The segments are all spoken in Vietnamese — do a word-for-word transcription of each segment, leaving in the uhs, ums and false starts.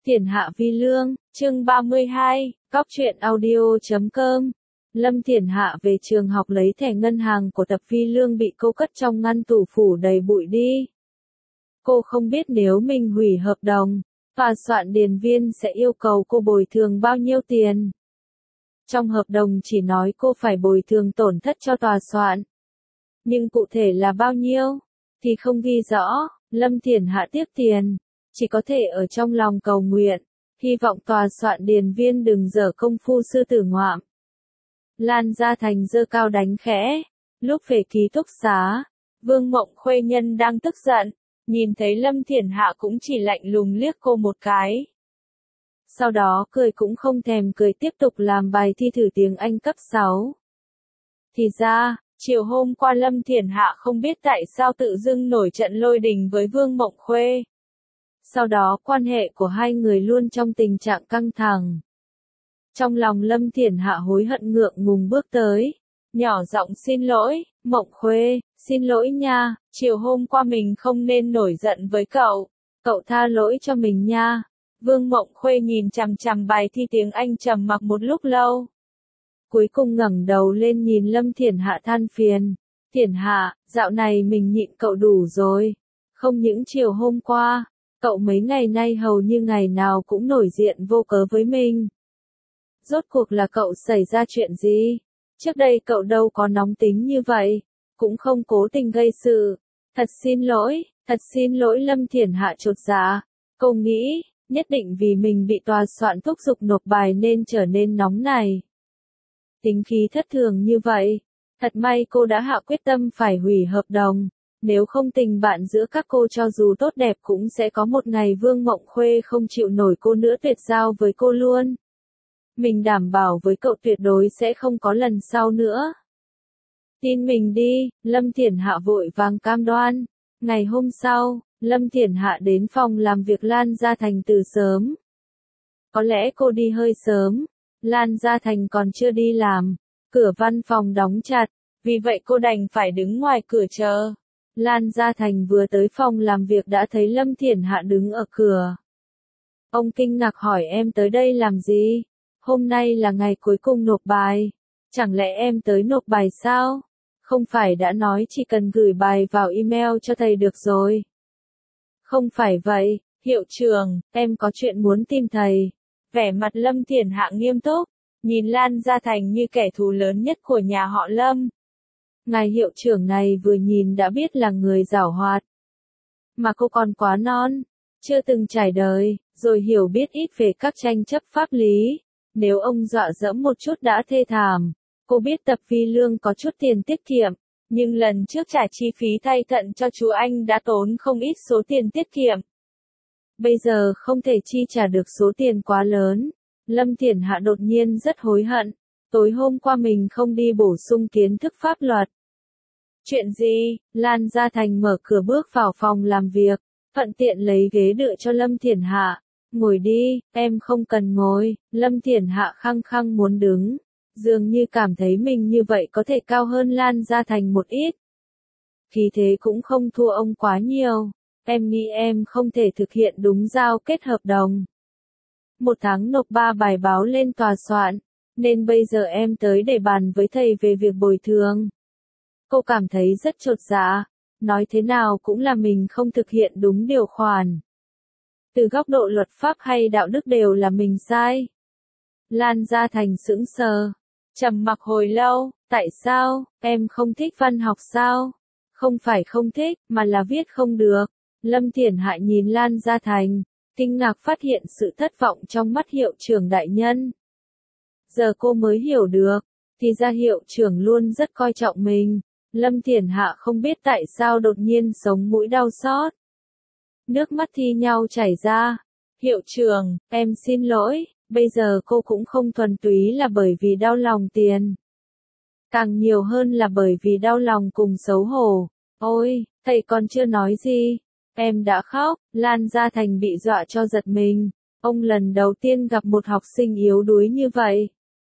Thiển Hạ Vi Lương, chương ba mươi hai, Cóc truyện audio chấm com. Lâm Thiển Hạ về trường học lấy thẻ ngân hàng của Tập Vi Lương bị cô cất trong ngăn tủ phủ đầy bụi đi. Cô không biết nếu mình hủy hợp đồng, tòa soạn điền viên sẽ yêu cầu cô bồi thường bao nhiêu tiền. Trong hợp đồng chỉ nói cô phải bồi thường tổn thất cho tòa soạn. Nhưng cụ thể là bao nhiêu, thì không ghi rõ. Lâm Thiển Hạ tiếp tiền, chỉ có thể ở trong lòng cầu nguyện, hy vọng tòa soạn điền viên đừng dở công phu sư tử ngoạm. Lan Gia Thành giơ cao đánh khẽ, lúc về ký túc xá, Vương Mộng Khuê Nhân đang tức giận, nhìn thấy Lâm Thiển Hạ cũng chỉ lạnh lùng liếc cô một cái. Sau đó cười cũng không thèm cười tiếp tục làm bài thi thử tiếng Anh cấp sáu. Thì ra, chiều hôm qua Lâm Thiển Hạ không biết tại sao tự dưng nổi trận lôi đình với Vương Mộng Khuê. Sau đó quan hệ của hai người luôn trong tình trạng căng thẳng. Trong lòng Lâm Thiển Hạ hối hận ngượng ngùng bước tới, nhỏ giọng xin lỗi, Mộng Khuê, xin lỗi nha, chiều hôm qua mình không nên nổi giận với cậu, cậu tha lỗi cho mình nha. Vương Mộng Khuê nhìn chằm chằm bài thi tiếng Anh trầm mặc một lúc lâu. Cuối cùng ngẩng đầu lên nhìn Lâm Thiển Hạ than phiền, Thiển Hạ, dạo này mình nhịn cậu đủ rồi, không những chiều hôm qua, cậu mấy ngày nay hầu như ngày nào cũng nổi diện vô cớ với mình. Rốt cuộc là cậu xảy ra chuyện gì? Trước đây cậu đâu có nóng tính như vậy, cũng không cố tình gây sự. Thật xin lỗi, thật xin lỗi. Lâm Thiển Hạ chột dạ. Cô nghĩ, nhất định vì mình bị tòa soạn thúc giục nộp bài nên trở nên nóng này. Tính khí thất thường như vậy. Thật may cô đã hạ quyết tâm phải hủy hợp đồng. Nếu không tình bạn giữa các cô cho dù tốt đẹp cũng sẽ có một ngày Vương Mộng Khuê không chịu nổi cô nữa tuyệt giao với cô luôn. Mình đảm bảo với cậu tuyệt đối sẽ không có lần sau nữa. Tin mình đi, Lâm Thiển Hạ vội vàng cam đoan. Ngày hôm sau, Lâm Thiển Hạ đến phòng làm việc Lan Gia Thành từ sớm. Có lẽ cô đi hơi sớm, Lan Gia Thành còn chưa đi làm, cửa văn phòng đóng chặt, vì vậy cô đành phải đứng ngoài cửa chờ. Lan Gia Thành vừa tới phòng làm việc đã thấy Lâm Thiển Hạ đứng ở cửa. Ông kinh ngạc hỏi em tới đây làm gì? Hôm nay là ngày cuối cùng nộp bài. Chẳng lẽ em tới nộp bài sao? Không phải đã nói chỉ cần gửi bài vào email cho thầy được rồi. Không phải vậy, hiệu trưởng, em có chuyện muốn tìm thầy. Vẻ mặt Lâm Thiển Hạ nghiêm túc, nhìn Lan Gia Thành như kẻ thù lớn nhất của nhà họ Lâm. Ngài hiệu trưởng này vừa nhìn đã biết là người giảo hoạt. Mà cô còn quá non, chưa từng trải đời, rồi hiểu biết ít về các tranh chấp pháp lý. Nếu ông dọa dẫm một chút đã thê thảm. Cô biết Tập Vi Lương có chút tiền tiết kiệm, nhưng lần trước trả chi phí thay thận cho chú anh đã tốn không ít số tiền tiết kiệm. Bây giờ không thể chi trả được số tiền quá lớn. Lâm Thiển Hạ đột nhiên rất hối hận. Tối hôm qua mình không đi bổ sung kiến thức pháp luật. Chuyện gì? Lan Gia Thành mở cửa bước vào phòng làm việc, thuận tiện lấy ghế đựa cho Lâm Thiển Hạ. Ngồi đi, em không cần ngồi. Lâm Thiển Hạ khăng khăng muốn đứng, dường như cảm thấy mình như vậy có thể cao hơn Lan Gia Thành một ít. Khí thế cũng không thua ông quá nhiều. Em nghĩ em không thể thực hiện đúng giao kết hợp đồng. Một tháng nộp ba bài báo lên tòa soạn, nên bây giờ em tới để bàn với thầy về việc bồi thường. Cô cảm thấy rất chột dạ, nói thế nào cũng là mình không thực hiện đúng điều khoản. Từ góc độ luật pháp hay đạo đức đều là mình sai. Lan Gia Thành sững sờ, trầm mặc hồi lâu, tại sao, em không thích văn học sao? Không phải không thích, mà là viết không được. Lâm Thiển Hạ nhìn Lan Gia Thành, kinh ngạc phát hiện sự thất vọng trong mắt hiệu trưởng đại nhân. Giờ cô mới hiểu được, thì ra hiệu trưởng luôn rất coi trọng mình. Lâm Thiển Hạ không biết tại sao đột nhiên sống mũi đau xót. Nước mắt thi nhau chảy ra. Hiệu trưởng, em xin lỗi, bây giờ cô cũng không thuần túy là bởi vì đau lòng tiền. Càng nhiều hơn là bởi vì đau lòng cùng xấu hổ. Ôi, thầy còn chưa nói gì. Em đã khóc. Lan Gia Thành bị dọa cho giật mình. Ông lần đầu tiên gặp một học sinh yếu đuối như vậy.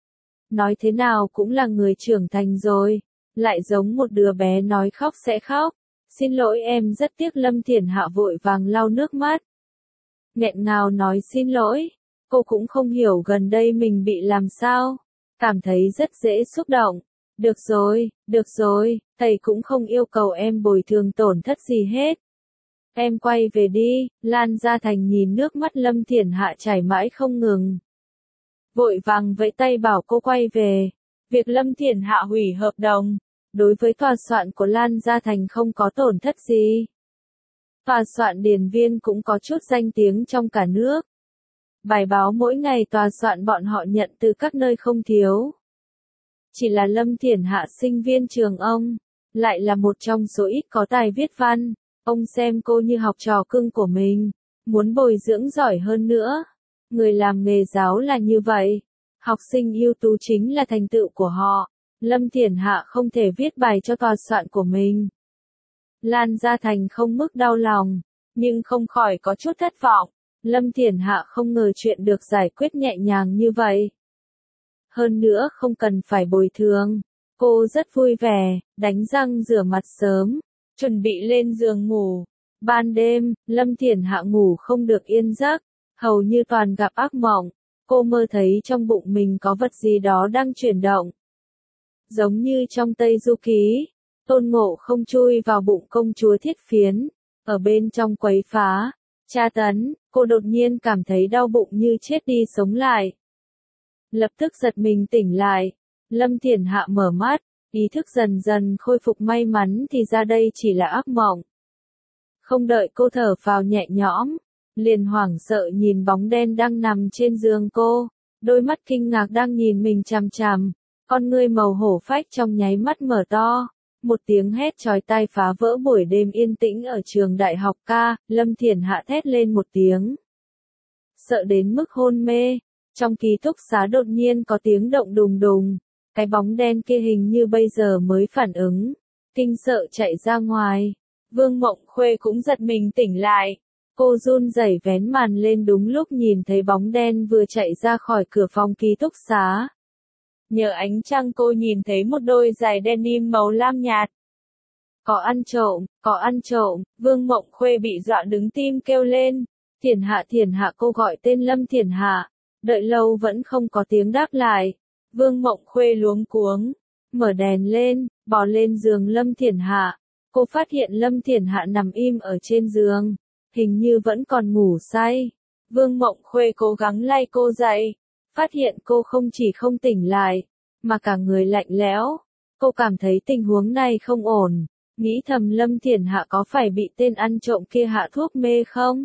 Nói thế nào cũng là người trưởng thành rồi. Lại giống một đứa bé nói khóc sẽ khóc. Xin lỗi em rất tiếc. Lâm Thiển Hạ vội vàng lau nước mắt. nghẹn ngào nói xin lỗi. Cô cũng không hiểu gần đây mình bị làm sao, cảm thấy rất dễ xúc động. Được rồi, được rồi, thầy cũng không yêu cầu em bồi thường tổn thất gì hết. Em quay về đi. Lan Gia Thành nhìn nước mắt Lâm Thiển Hạ chảy mãi không ngừng, vội vàng vẫy tay bảo cô quay về. Việc Lâm Thiển Hạ hủy hợp đồng, đối với tòa soạn của Lan Gia Thành không có tổn thất gì. Tòa soạn Điền Viên cũng có chút danh tiếng trong cả nước. Bài báo mỗi ngày tòa soạn bọn họ nhận từ các nơi không thiếu. Chỉ là Lâm Thiển Hạ sinh viên trường ông, lại là một trong số ít có tài viết văn. Ông xem cô như học trò cưng của mình, muốn bồi dưỡng giỏi hơn nữa. Người làm nghề giáo là như vậy. Học sinh ưu tú chính là thành tựu của họ. Lâm Thiển Hạ không thể viết bài cho tòa soạn của mình. Lan Gia Thành không mức đau lòng, nhưng không khỏi có chút thất vọng. Lâm Thiển Hạ không ngờ chuyện được giải quyết nhẹ nhàng như vậy. Hơn nữa không cần phải bồi thường. Cô rất vui vẻ, đánh răng rửa mặt sớm, chuẩn bị lên giường ngủ. Ban đêm, Lâm Thiển Hạ ngủ không được yên giấc, hầu như toàn gặp ác mộng. Cô mơ thấy trong bụng mình có vật gì đó đang chuyển động. Giống như trong Tây Du Ký, Tôn Ngộ không chui vào bụng công chúa Thiết Phiến, ở bên trong quấy phá, tra tấn. Cô đột nhiên cảm thấy đau bụng như chết đi sống lại. Lập tức giật mình tỉnh lại. Lâm Thiển Hạ mở mắt, ý thức dần dần khôi phục, may mắn thì ra đây chỉ là ác mộng. Không đợi cô thở phào nhẹ nhõm, liền hoảng sợ nhìn bóng đen đang nằm trên giường cô, đôi mắt kinh ngạc đang nhìn mình chằm chằm, con ngươi màu hổ phách trong nháy mắt mở to. Một tiếng hét chói tai phá vỡ buổi đêm yên tĩnh ở trường đại học ca. Lâm Thiển Hạ thét lên một tiếng, sợ đến mức hôn mê. Trong ký túc xá đột nhiên có tiếng động đùng đùng, cái bóng đen kia hình như bây giờ mới phản ứng, kinh sợ chạy ra ngoài. Vương Mộng Khuê cũng giật mình tỉnh lại, cô run rẩy vén màn lên đúng lúc nhìn thấy bóng đen vừa chạy ra khỏi cửa phòng ký túc xá. Nhờ ánh trăng cô nhìn thấy một đôi giày denim màu lam nhạt. Có ăn trộm, có ăn trộm. Vương Mộng Khuê bị dọa đứng tim kêu lên. Thiển Hạ, Thiển Hạ, cô gọi tên Lâm Thiển Hạ. Đợi lâu vẫn không có tiếng đáp lại. Vương Mộng Khuê luống cuống, mở đèn lên, bò lên giường Lâm Thiển Hạ. Cô phát hiện Lâm Thiển Hạ nằm im ở trên giường, hình như vẫn còn ngủ say. Vương Mộng Khuê cố gắng lay cô dậy, phát hiện cô không chỉ không tỉnh lại, mà cả người lạnh lẽo. Cô cảm thấy tình huống này không ổn, nghĩ thầm Lâm Thiển Hạ có phải bị tên ăn trộm kia hạ thuốc mê không?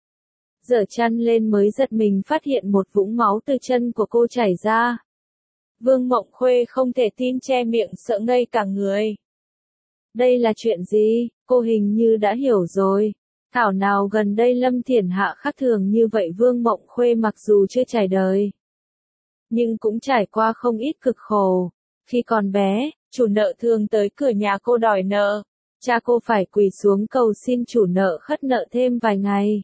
Giở chăn lên mới giật mình phát hiện một vũng máu từ chân của cô chảy ra. Vương Mộng Khuê không thể tin, che miệng sợ ngây cả người. Đây là chuyện gì? Cô hình như đã hiểu rồi. Thảo nào gần đây Lâm Thiển Hạ khác thường như vậy. Vương Mộng Khuê mặc dù chưa trải đời, nhưng cũng trải qua không ít cực khổ. Khi còn bé, chủ nợ thường tới cửa nhà cô đòi nợ. Cha cô phải quỳ xuống cầu xin chủ nợ khất nợ thêm vài ngày.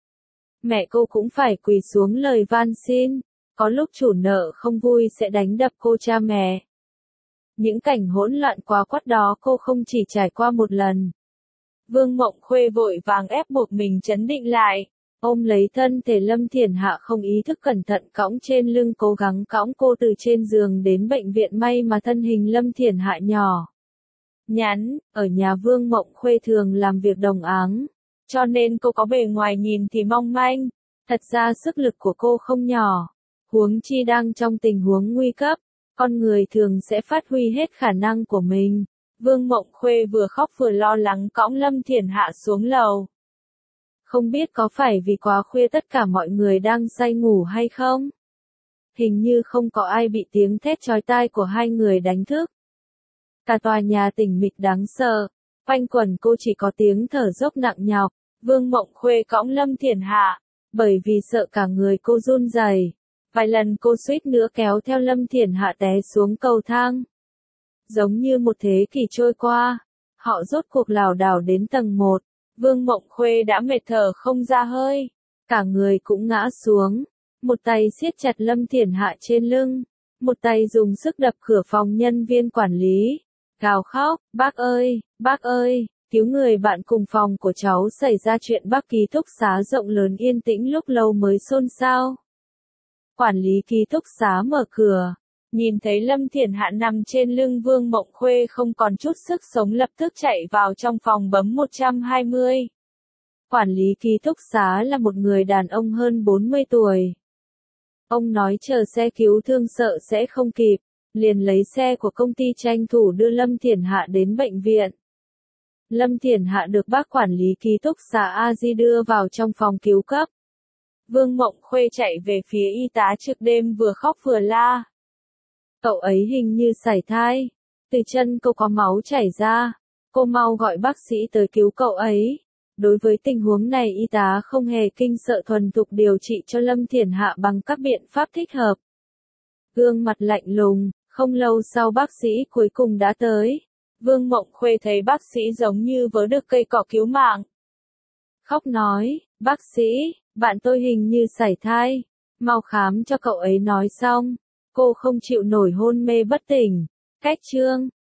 Mẹ cô cũng phải quỳ xuống lời van xin. Có lúc chủ nợ không vui sẽ đánh đập cô cha mẹ. Những cảnh hỗn loạn quá quắt đó cô không chỉ trải qua một lần. Vương Mộng Khuê vội vàng ép buộc mình trấn định lại, ôm lấy thân thể Lâm Thiển Hạ không ý thức cẩn thận cõng trên lưng, cố gắng cõng cô từ trên giường đến bệnh viện. May mà thân hình Lâm Thiển Hạ nhỏ nhắn, ở nhà Vương Mộng Khuê thường làm việc đồng áng, cho nên cô có bề ngoài nhìn thì mong manh, thật ra sức lực của cô không nhỏ. Huống chi đang trong tình huống nguy cấp, con người thường sẽ phát huy hết khả năng của mình. Vương Mộng Khuê vừa khóc vừa lo lắng cõng Lâm Thiển Hạ xuống lầu. Không biết có phải vì quá khuya tất cả mọi người đang say ngủ hay không? Hình như không có ai bị tiếng thét chói tai của hai người đánh thức. Cả tòa nhà tĩnh mịch đáng sợ, quanh quẩn cô chỉ có tiếng thở dốc nặng nhọc. Vương Mộng Khuê cõng Lâm Thiển Hạ, bởi vì sợ cả người cô run rẩy. Vài lần cô suýt nữa kéo theo Lâm Thiển Hạ té xuống cầu thang. Giống như một thế kỷ trôi qua, họ rốt cuộc lảo đảo đến tầng một. Vương Mộng Khuê đã mệt thở không ra hơi, cả người cũng ngã xuống. Một tay siết chặt Lâm Thiển Hạ trên lưng, một tay dùng sức đập cửa phòng nhân viên quản lý, gào khóc, bác ơi, bác ơi, cứu người bạn cùng phòng của cháu xảy ra chuyện Bắc ký túc xá rộng lớn yên tĩnh lúc lâu mới xôn xao. Quản lý ký túc xá mở cửa, nhìn thấy Lâm Thiển Hạ nằm trên lưng Vương Mộng Khuê không còn chút sức sống lập tức chạy vào trong phòng bấm một trăm hai mươi. Quản lý ký túc xá là một người đàn ông hơn bốn mươi tuổi. Ông nói chờ xe cứu thương sợ sẽ không kịp, liền lấy xe của công ty tranh thủ đưa Lâm Thiển Hạ đến bệnh viện. Lâm Thiển Hạ được bác quản lý ký túc xá A Di đưa vào trong phòng cứu cấp. Vương Mộng Khuê chạy về phía y tá trực đêm vừa khóc vừa la. Cậu ấy hình như sảy thai. Từ chân cô có máu chảy ra. Cô mau gọi bác sĩ tới cứu cậu ấy. Đối với tình huống này y tá không hề kinh sợ thuần thục điều trị cho Lâm Thiển Hạ bằng các biện pháp thích hợp. Gương mặt lạnh lùng, không lâu sau bác sĩ cuối cùng đã tới. Vương Mộng Khuê thấy bác sĩ giống như vớ được cây cỏ cứu mạng. Khóc nói, bác sĩ, bạn tôi hình như sảy thai. Mau khám cho cậu ấy nói xong. Cô không chịu nổi hôn mê bất tỉnh. Cách chương